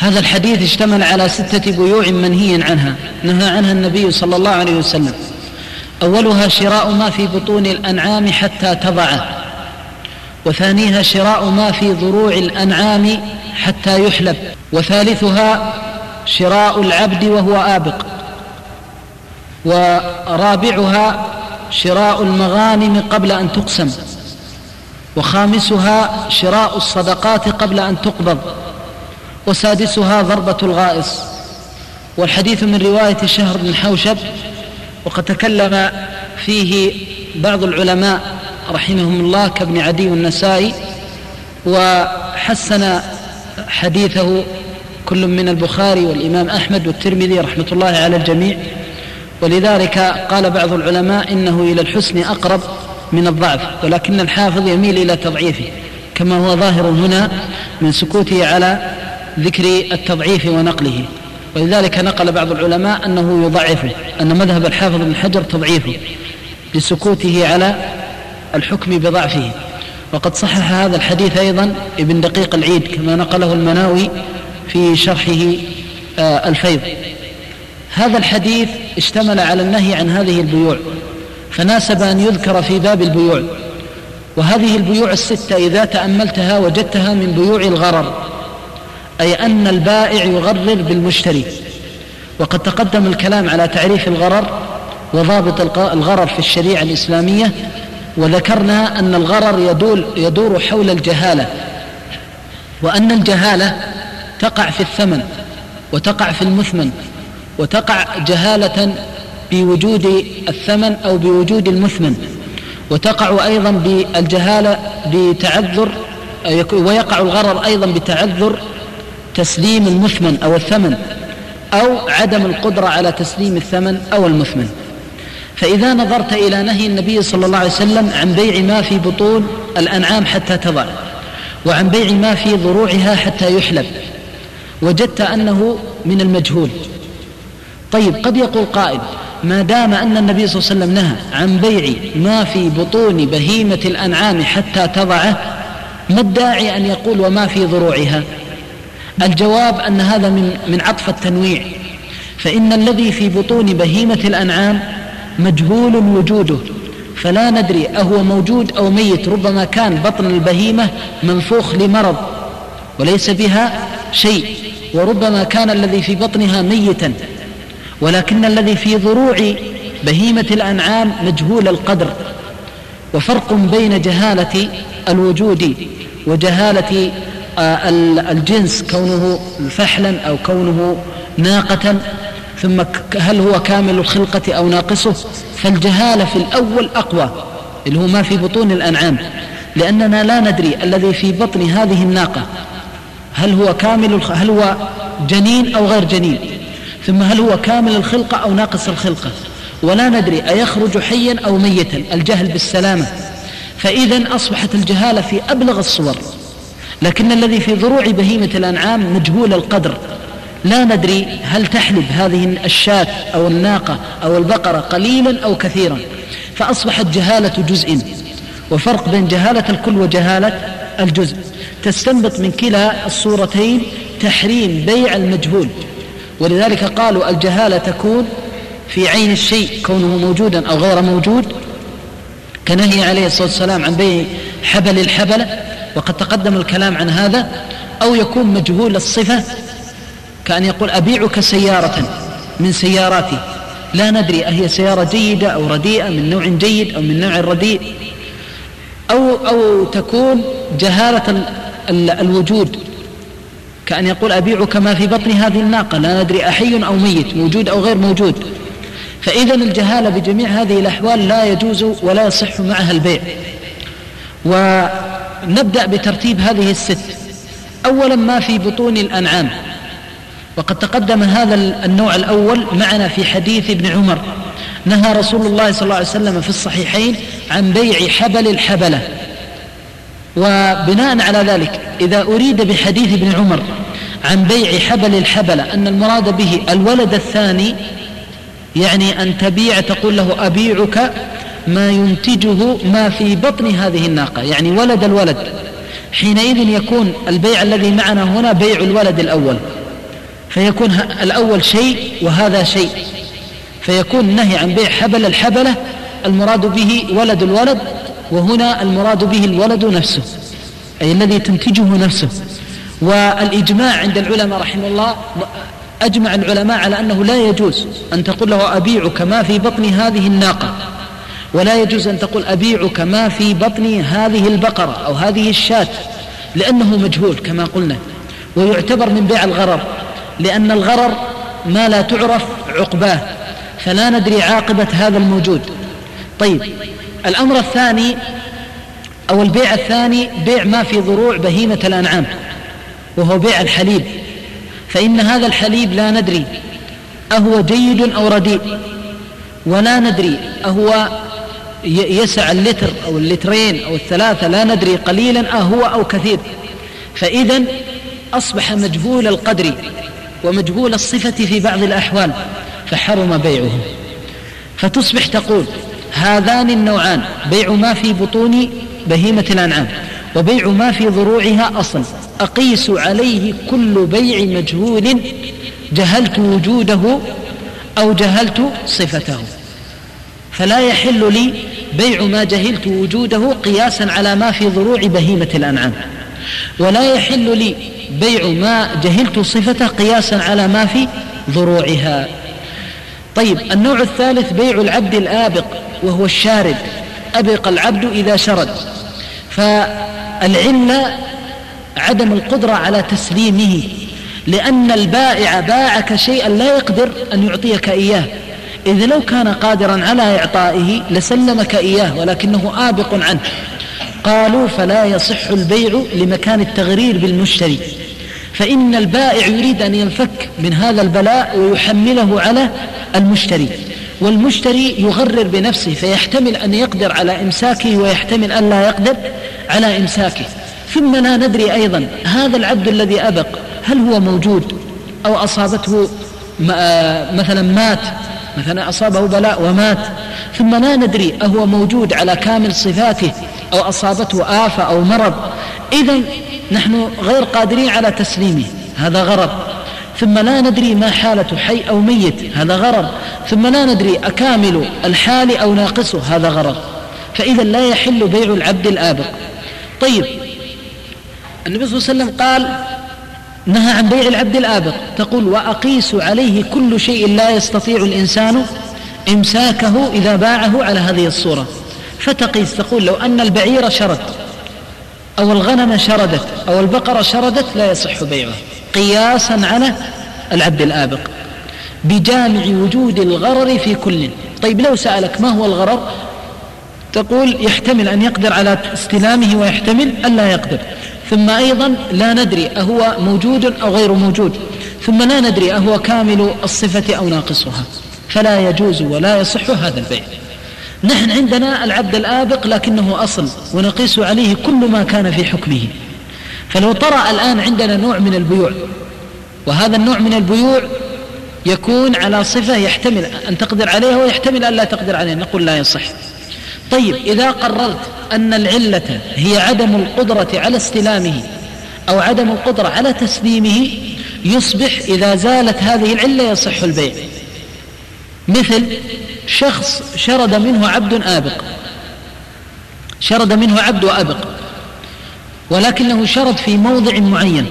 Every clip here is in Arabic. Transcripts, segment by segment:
هذا الحديث اشتمل على 6 بيوع منهي عنها نهى عنها النبي صلى الله عليه وسلم. أولها شراء ما في بطون الأنعام حتى تضعه، وثانيها شراء ما في ضروع الأنعام حتى يحلب، وثالثها شراء العبد وهو آبق، ورابعها شراء المغانم قبل أن تقسم، وخامسها شراء الصدقات قبل أن تقبض، وسادسها ضربة الغائص. والحديث من رواية شهر بن حوشب، وقد تكلم فيه بعض العلماء رحمهم الله كابن عدي والنسائي، وحسن حديثه كل من البخاري والإمام أحمد والترمذي رحمة الله على الجميع، ولذلك قال بعض العلماء إنه إلى الحسن أقرب من الضعف، ولكن الحافظ يميل إلى تضعيفه كما هو ظاهر هنا من سكوته على ذكر التضعيف ونقله، ولذلك نقل بعض العلماء أنه يضعفه، أن مذهب الحافظ بن حجر تضعيفه لسكوته على الحكم بضعفه. وقد صحح هذا الحديث أيضا ابن دقيق العيد كما نقله المناوي في شرحه الفيض. هذا الحديث اشتمل على النهي عن هذه البيوع، فناسب أن يذكر في باب البيوع. وهذه البيوع 6 إذا تأملتها وجدتها من بيوع الغرر، أي أن البائع يغرر بالمشتري. وقد تقدم الكلام على تعريف الغرر وضابط الغرر في الشريعة الإسلامية، وذكرنا أن الغرر يدور حول الجهالة، وأن الجهالة تقع في الثمن وتقع في المثمن، وتقع جهالة بوجود الثمن أو بوجود المثمن، وتقع أيضا بالجهالة بتعذر، ويقع الغرر أيضا بتعذر تسليم المثمن أو الثمن، أو عدم القدرة على تسليم الثمن أو المثمن. فإذا نظرت إلى نهي النبي صلى الله عليه وسلم عن بيع ما في بطون الأنعام حتى تضع، وعن بيع ما في ضروعها حتى يحلب، وجدت أنه من المجهول. طيب، قد يقول قائل: ما دام أن النبي صلى الله عليه وسلم نهى عن بيع ما في بطون بهيمة الأنعام حتى تضعه، ما الداعي أن يقول وما في ضروعها؟ الجواب أن هذا من عطف التنويع، فإن الذي في بطون بهيمة الأنعام مجهول وجوده، فلا ندري أهو موجود أو ميت. ربما كان بطن البهيمة منفوخ لمرض وليس بها شيء، وربما كان الذي في بطنها ميتا، ولكن الذي في ضروع بهيمة الأنعام مجهول القدر. وفرق بين جهالة الوجود وجهالة الجنس، كونه فحلا أو كونه ناقة، ثم هل هو كامل الخلقة أو ناقصه. فالجهالة في الأول أقوى، اللي هو ما في بطون الأنعام، لأننا لا ندري الذي في بطن هذه الناقة هل هو جنين أو غير جنين، ثم هل هو كامل الخلقة أو ناقص الخلقة، ولا ندري أيخرج حيا أو ميتا، الجهل بالسلامة. فإذن أصبحت الجهالة في أبلغ الصور. لكن الذي في ضروع بهيمة الأنعام مجهول القدر، لا ندري هل تحلب هذه الشاة أو الناقة أو البقرة قليلا أو كثيرا، فأصبحت جهالة جزء. وفرق بين جهالة الكل وجهالة الجزء. تستنبط من كلا الصورتين تحريم بيع المجهول، ولذلك قالوا الجهالة تكون في عين الشيء كونه موجودا أو غير موجود، كنهي عليه الصلاة والسلام عن بيع حبل الحبلة، وقد تقدم الكلام عن هذا. أو يكون مجهول الصفة، كأن يقول: أبيعك سيارة من سياراتي، لا ندري أهي سيارة جيدة أو رديئة، من نوع جيد أو من نوع رديء. أو تكون جهالة الوجود، كأن يقول: أبيعك ما في بطن هذه الناقة، لا ندري أحي أو ميت، موجود أو غير موجود. فإذن الجهالة بجميع هذه الأحوال لا يجوز ولا يصح معها البيع. ونبدأ بترتيب هذه 6. أولا ما في بطون الأنعام، وقد تقدم هذا النوع الأول معنا في حديث ابن عمر. نهى رسول الله صلى الله عليه وسلم في الصحيحين عن بيع حبل الحبلة. وبناء على ذلك إذا أريد بحديث ابن عمر عن بيع حبل الحبلة أن المراد به الولد الثاني، يعني أن تبيع، تقول له: أبيعك ما ينتجه ما في بطن هذه الناقة، يعني ولد الولد. حينئذ يكون البيع الذي معنا هنا بيع الولد الأول، فيكون الأول شيء وهذا شيء، فيكون النهي عن بيع حبل الحبلة المراد به ولد الولد، وهنا المراد به الولد نفسه أي الذي تنتجه نفسه. والإجماع عند العلماء رحمه الله، أجمع العلماء على أنه لا يجوز أن تقول له أبيعك ما في بطن هذه الناقة، ولا يجوز أن تقول أبيعك ما في بطن هذه البقرة أو هذه الشاة، لأنه مجهول كما قلنا، ويعتبر من بيع الغرر، لأن الغرر ما لا تعرف عقباه، فلا ندري عاقبة هذا الموجود. طيب، الأمر الثاني أو البيع الثاني بيع ما في ضروع بهيمة الأنعام، وهو بيع الحليب، فإن هذا الحليب لا ندري أهو جيد أو رديء، ولا ندري أهو يسع اللتر أو اللترين أو الثلاثة، لا ندري قليلا أهو أو كثير، فإذا أصبح مجهول القدر ومجهول الصفة في بعض الأحوال، فحرم بيعه. فتصبح تقول هذان النوعان، بيع ما في بطون بهيمة الأنعام وبيع ما في ضروعها أصل، أقيس عليه كل بيع مجهول جهلت وجوده أو جهلت صفته، فلا يحل لي بيع ما جهلت وجوده قياسا على ما في ضروع بهيمة الأنعام، ولا يحل لي بيع ما جهلت صفته قياسا على ما في ضروعها. طيب، النوع الثالث بيع العبد الآبق، وهو الشارد، أبق العبد إذا شرد، فالعلة عدم القدرة على تسليمه، لأن البائع باعك شيئا لا يقدر أن يعطيك إياه، إذ لو كان قادرا على إعطائه لسلمك إياه، ولكنه آبق عنه. قالوا فلا يصح البيع لمكان التغرير بالمشتري، فإن البائع يريد أن ينفك من هذا البلاء ويحمله على المشتري، والمشتري يغرر بنفسه، فيحتمل أن يقدر على إمساكه ويحتمل أن لا يقدر على إمساكه. ثم لا ندري أيضا هذا العبد الذي أبق هل هو موجود أو أصابته مثلا مات، مثلا أصابه بلاء ومات، ثم لا ندري أهو موجود على كامل صفاته أو أصابته آفة أو مرض، إذن نحن غير قادرين على تسليمه، هذا غرر. ثم لا ندري ما حالة حي أو ميت، هذا غرر. ثم لا ندري أكامل الحال أو ناقصه، هذا غرر. فإذا لا يحل بيع العبد الآبق. طيب، النبي صلى الله عليه وسلم قال نهى عن بيع العبد الآبق، تقول وأقيس عليه كل شيء لا يستطيع الإنسان إمساكه إذا باعه على هذه الصورة، فتقيس تقول لو أن البعير شرد أو الغنم شردت أو البقرة شردت لا يصح بيعه قياسا على العبد الآبق بجامع وجود الغرر في كل. طيب، لو سألك ما هو الغرر تقول يحتمل أن يقدر على استلامه ويحتمل أن لا يقدر. ثم أيضا لا ندري أهو موجود أو غير موجود. ثم لا ندري أهو كامل الصفة أو ناقصها، فلا يجوز ولا يصح هذا البيع. نحن عندنا العبد الآبق لكنه أصل، ونقيس عليه كل ما كان في حكمه. فلو طرأ الآن عندنا نوع من البيوع، وهذا النوع من البيوع يكون على صفة يحتمل أن تقدر عليها ويحتمل أن لا تقدر عليها، نقول لا يصح. طيب، إذا قررت أن العلة هي عدم القدرة على استلامه أو عدم القدرة على تسليمه، يصبح إذا زالت هذه العلة يصح البيع. مثل شخص شرد منه عبد آبق، شرد منه عبد وأبق، ولكنه شرد في موضع معين،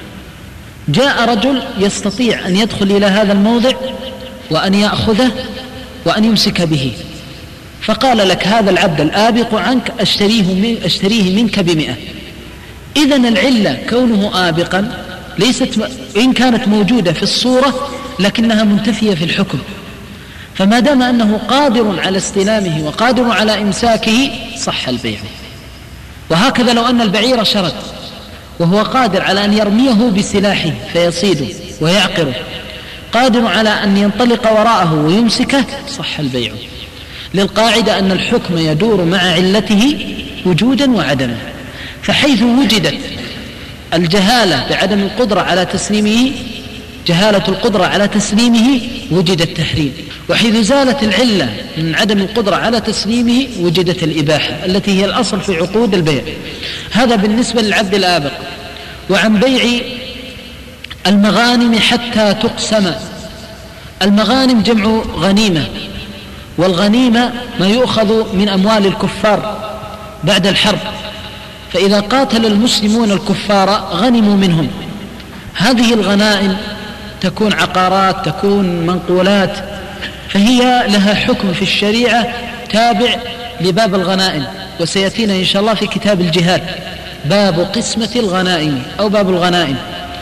جاء رجل يستطيع أن يدخل إلى هذا الموضع وأن يأخذه وأن يمسك به، فقال لك هذا العبد الآبق عنك أشتريه منك ب100. إذن العلة كونه آبقا ليست، إن كانت موجودة في الصورة لكنها منتفية في الحكم، فما دام أنه قادر على استلامه وقادر على إمساكه صح البيع. وهكذا لو أن البعير شرد وهو قادر على أن يرميه بسلاحه فيصيده ويعقره، قادر على أن ينطلق وراءه ويمسكه، صح البيع، للقاعدة أن الحكم يدور مع علته وجودا وعدما. فحيث وجدت الجهالة بعدم القدرة على تسليمه، جهالة القدرة على تسليمه، وجد التحريم. وحيث زالت العلة من عدم القدرة على تسليمه وجدت الإباحة التي هي الأصل في عقود البيع. هذا بالنسبة للعبد الآبق. وعن بيع المغانم حتى تقسم. المغانم جمع غنيمة، والغنيمة ما يؤخذ من أموال الكفار بعد الحرب، فإذا قاتل المسلمون الكفار غنموا منهم. هذه الغنائم تكون عقارات، تكون منقولات، فهي لها حكم في الشريعة تابع لباب الغنائم، وسيأتينا إن شاء الله في كتاب الجهاد باب قسمة الغنائم أو باب الغنائم.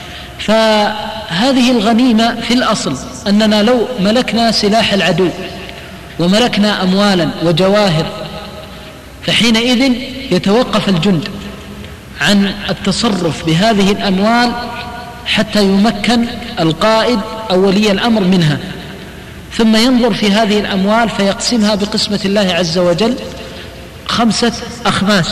فهذه الغنيمة في الأصل أننا لو ملكنا سلاح العدو وملكنا أموالا وجواهر، فحينئذ يتوقف الجند عن التصرف بهذه الأموال حتى يمكن القائد أو ولي الأمر منها، ثم ينظر في هذه الأموال فيقسمها بقسمة الله عز وجل 5 أخماس.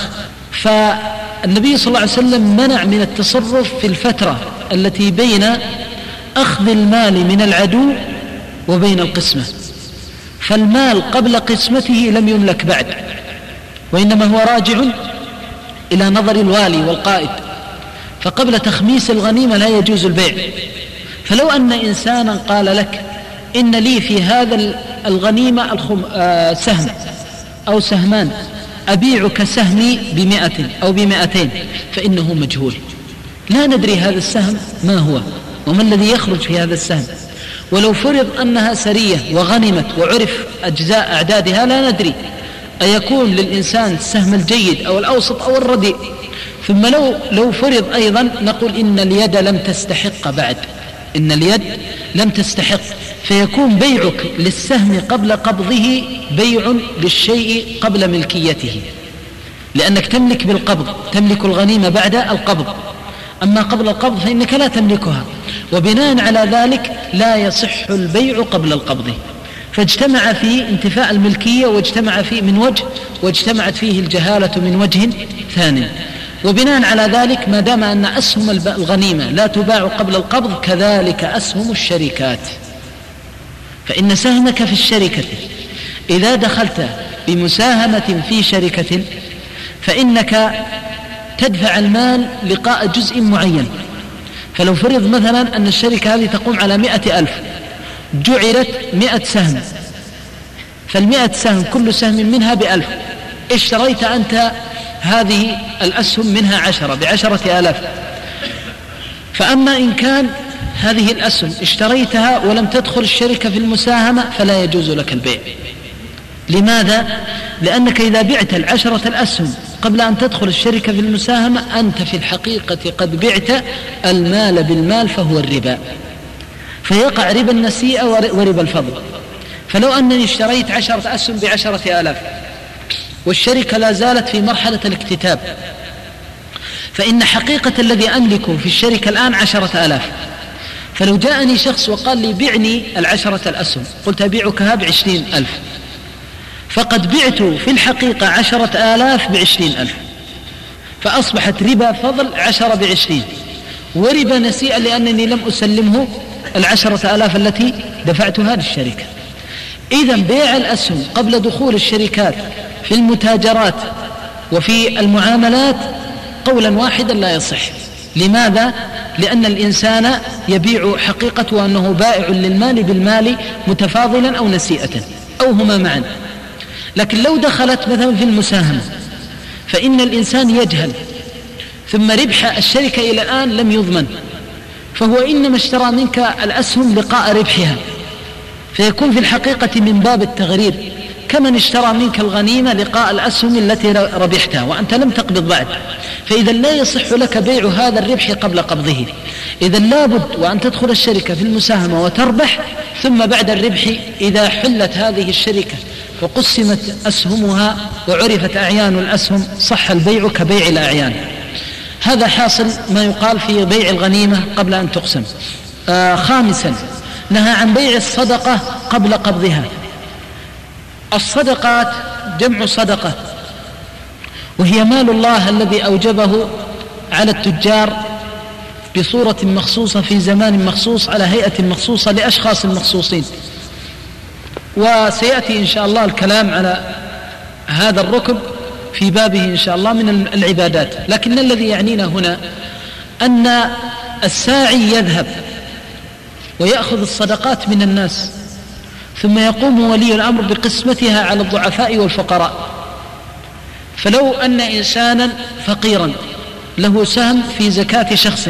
فالنبي صلى الله عليه وسلم منع من التصرف في الفترة التي بين أخذ المال من العدو وبين القسمة، فالمال قبل قسمته لم يملك بعد، وإنما هو راجع إلى نظر الوالي والقائد، فقبل تخميس الغنيمة لا يجوز البيع. فلو أن إنسانا قال لك إن لي في هذا الغنيمة سهم أو سهمان، أبيعك سهمي ب100 أو ب200، فإنه مجهول، لا ندري هذا السهم ما هو وما الذي يخرج في هذا السهم. ولو فرض أنها سرية وغنمت وعرف أجزاء أعدادها لا ندري أيكون للإنسان السهم الجيد أو الأوسط أو الرديء. ثم لو فرض أيضا نقول إن اليد لم تستحق بعد، إن اليد لم تستحق، فيكون بيعك للسهم قبل قبضه بيع للشيء قبل ملكيته، لأنك تملك بالقبض، تملك الغنيمة بعد القبض، أما قبل القبض فإنك لا تملكها، وبناء على ذلك لا يصح البيع قبل القبض. فاجتمع فيه انتفاء الملكية واجتمع فيه من وجه، واجتمعت فيه الجهالة من وجه ثاني. وبناء على ذلك ما دام أن أسهم الغنيمة لا تباع قبل القبض، كذلك أسهم الشركات. فإن سهمك في الشركة إذا دخلت بمساهمة في شركة فإنك تدفع المال لقاء جزء معين. فلو فرض مثلا أن الشركة هذه تقوم على 100,000، جعلت 100 سهم، فال100 سهم كل سهم منها ب1000، اشتريت أنت هذه الأسهم منها 10 ب10,000. فأما إن كان هذه الأسهم اشتريتها ولم تدخل الشركة في المساهمة فلا يجوز لك البيع. لماذا؟ لأنك إذا بعت 10 الأسهم قبل أن تدخل الشركة في المساهمة أنت في الحقيقة قد بعت المال بالمال، فهو الربا، فيقع ربا النسيئة وربا الفضل. فلو أنني اشتريت 10 أسهم ب10,000 والشركة لا زالت في مرحلة الاكتتاب، فإن حقيقة الذي أملكه في الشركة الآن 10,000. فلو جاءني شخص وقال لي بعني 10 الأسهم، قلت أبيعكها ب20,000، فقد بعت في الحقيقة 10,000 ب20,000، فأصبحت ربا فضل 10 ب20، وربا نسيئة لأنني لم أسلمه 10,000 التي دفعتها للشركة. إذن بيع الأسهم قبل دخول الشركات في المتاجرات وفي المعاملات قولا واحدا لا يصح. لماذا؟ لأن الإنسان يبيع حقيقته أنه بائع للمال بالمال متفاضلا أو نسيئة أو هما معا. لكن لو دخلت مثلا في المساهمة فإن الإنسان يجهل، ثم ربح الشركة إلى الآن لم يضمن، فهو إنما اشترى منك الأسهم لقاء ربحها، فيكون في الحقيقة من باب التغرير كمن اشترى منك الغنيمة لقاء الأسهم التي ربحتها وأنت لم تقبض بعد. فإذا لا يصح لك بيع هذا الربح قبل قبضه. إذا لابد وأن تدخل الشركة في المساهمة وتربح، ثم بعد الربح إذا حلت هذه الشركة وقسمت أسهمها وعرفت أعيان الأسهم صح البيع كبيع الأعيان. هذا حاصل ما يقال في بيع الغنيمة قبل أن تقسم. خامسا، نهى عن بيع الصدقة قبل قبضها. الصدقات جمع صدقة، وهي مال الله الذي أوجبه على التجار بصورة مخصوصة في زمان مخصوص على هيئة مخصوصة لأشخاص مخصوصين، وسيأتي إن شاء الله الكلام على هذا الركب في بابه إن شاء الله من العبادات. لكن الذي يعنينا هنا أن الساعي يذهب ويأخذ الصدقات من الناس، ثم يقوم ولي الأمر بقسمتها على الضعفاء والفقراء. فلو أن إنسانا فقيرا له سهم في زكاة شخص،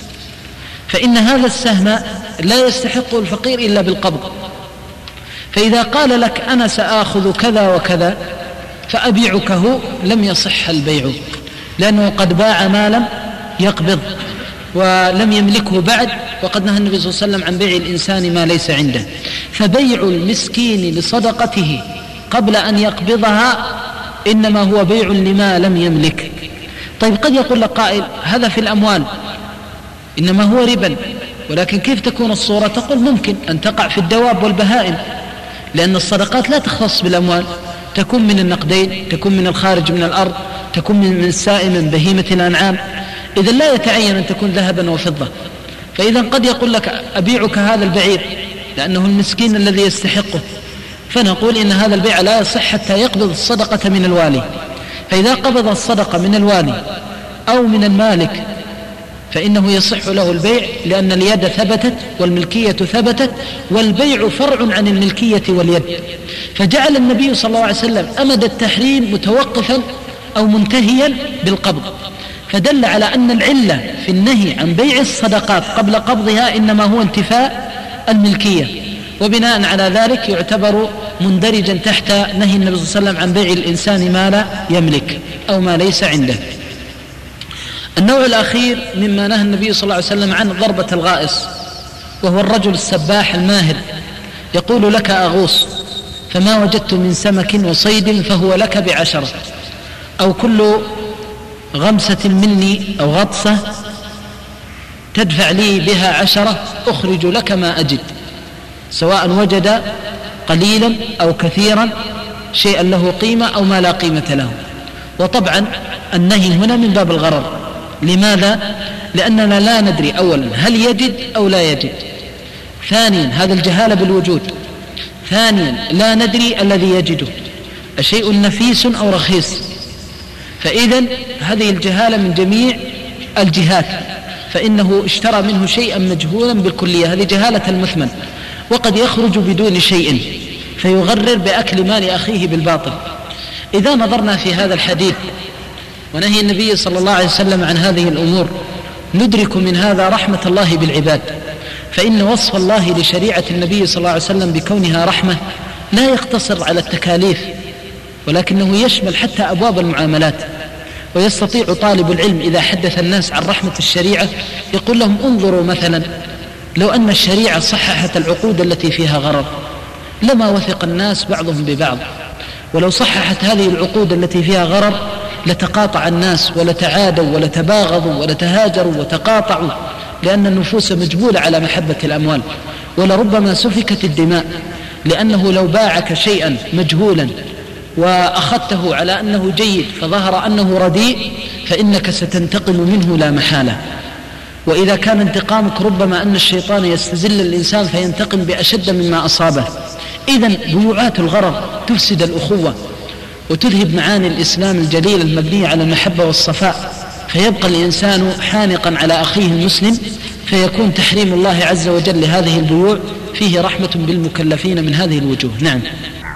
فإن هذا السهم لا يستحق الفقير إلا بالقبض، فإذا قال لك أنا سآخذ كذا وكذا فأبيعكه لم يصح البيع، لأنه قد باع ما لم يقبض ولم يملكه بعد، وقد نهى النبي صلى الله عليه وسلم عن بيع الإنسان ما ليس عنده. فبيع المسكين لصدقته قبل أن يقبضها إنما هو بيع لما لم يملك. طيب قد يقول لك قائل هذا في الأموال إنما هو ربا، ولكن كيف تكون الصورة؟ تقول ممكن أن تقع في الدواب والبهائم، لأن الصدقات لا تختص بالأموال، تكون من النقدين، تكون من الخارج من الأرض، تكون من السائم من بهيمة الأنعام، إذن لا يتعين أن تكون ذهبا وفضة. فإذا قد يقول لك أبيعك هذا البعير لأنه المسكين الذي يستحقه، فنقول إن هذا البيع لا يصح حتى يقبض الصدقة من الوالي. فإذا قبض الصدقة من الوالي أو من المالك فإنه يصح له البيع، لأن اليد ثبتت والملكية ثبتت، والبيع فرع عن الملكية واليد. فجعل النبي صلى الله عليه وسلم أمد التحريم متوقفا أو منتهيا بالقبض، فدل على أن العلة في النهي عن بيع الصدقات قبل قبضها إنما هو انتفاء الملكية، وبناء على ذلك يعتبر مندرجا تحت نهي النبي صلى الله عليه وسلم عن بيع الإنسان ما لا يملك أو ما ليس عنده. النوع الأخير مما نهى النبي صلى الله عليه وسلم عن ضربة الغائص، وهو الرجل السباح الماهر يقول لك أغوص فما وجدت من سمك وصيد فهو لك ب10، أو كل غمسة مني أو غطسة تدفع لي بها 10 أخرج لك ما أجد، سواء وجد قليلا أو كثيرا، شيئا له قيمة أو ما لا قيمة له. وطبعا النهي هنا من باب الغرر. لماذا؟ لأننا لا ندري أولا هل يجد أو لا يجد، ثانيا هذا الجهالة بالوجود، ثانيا لا ندري الذي يجده أشيء نفيس أو رخيص، فإذن هذه الجهالة من جميع الجهات، فإنه اشترى منه شيئا مجهولا بالكلية، هذه جهالة المثمن. وقد يخرج بدون شيء فيغرر بأكل مال أخيه بالباطل. إذا نظرنا في هذا الحديث ونهي النبي صلى الله عليه وسلم عن هذه الأمور ندرك من هذا رحمة الله بالعباد، فإن وصف الله لشريعة النبي صلى الله عليه وسلم بكونها رحمة لا يقتصر على التكاليف، ولكنه يشمل حتى أبواب المعاملات. ويستطيع طالب العلم إذا حدث الناس عن رحمة الشريعة يقول لهم انظروا مثلا لو أن الشريعة صححت العقود التي فيها غرر لما وثق الناس بعضهم ببعض، ولو صححت هذه العقود التي فيها غرر لتقاطع الناس ولتعادوا ولتباغضوا ولتهاجروا وتقاطعوا، لأن النفوس مجبولة على محبة الأموال، ولربما سفكت الدماء، لأنه لو باعك شيئا مجهولا وأخذته على أنه جيد فظهر أنه رديء فإنك ستنتقم منه لا محالة. وإذا كان انتقامك ربما أن الشيطان يستزل الإنسان فينتقم بأشد مما أصابه. إذن بيوعات الغرر تفسد الأخوة وتذهب معاني الإسلام الجليل المبنية على المحبة والصفاء، فيبقى الإنسان حانقا على أخيه المسلم، فيكون تحريم الله عز وجل لهذه البيوع فيه رحمة بالمكلفين من هذه الوجوه. نعم.